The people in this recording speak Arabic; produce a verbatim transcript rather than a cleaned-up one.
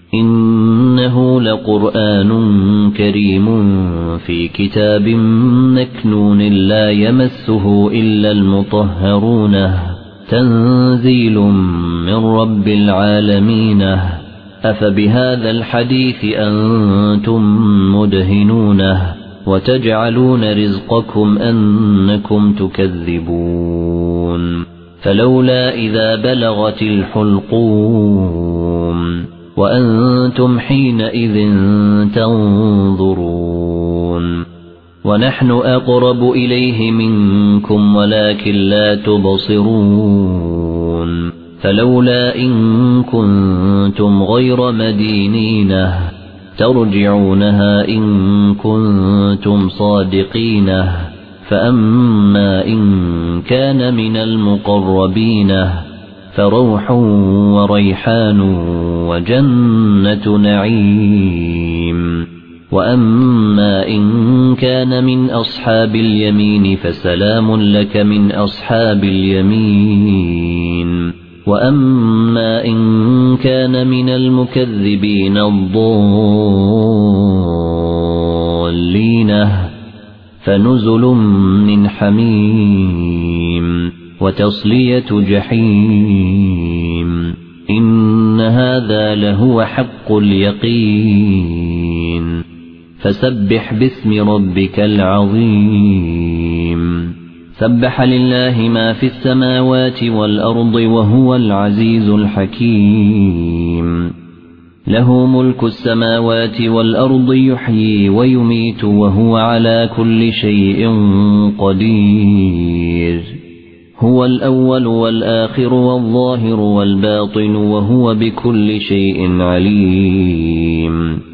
إنه لقرآن كريم في كتاب مكنون لا يمسه إلا المطهرون تنزيل من رب العالمين أفبهذا الحديث أنتم مدهنون وتجعلون رزقكم أنكم تكذبون فلولا إذا بلغت الحلقوم وأنتم حينئذ تنظرون ونحن أقرب إليه منكم ولكن لا تبصرون فلولا إن كنتم غير مدينين ترجعونها إن كنتم صادقين فأما إن كان من المقربين فروح وريحان وجنة نعيم وأما إن كان من أصحاب اليمين فسلام لك من أصحاب اليمين وأما إن كان من المكذبين الضالين فنزل من حميم وتصلية جحيم إن هذا لهو حق اليقين فسبح باسم ربك العظيم سبح لله ما في السماوات والأرض وهو العزيز الحكيم له ملك السماوات والأرض يحيي ويميت وهو على كل شيء قدير هو الأول والآخر والظاهر والباطن وهو بكل شيء عليم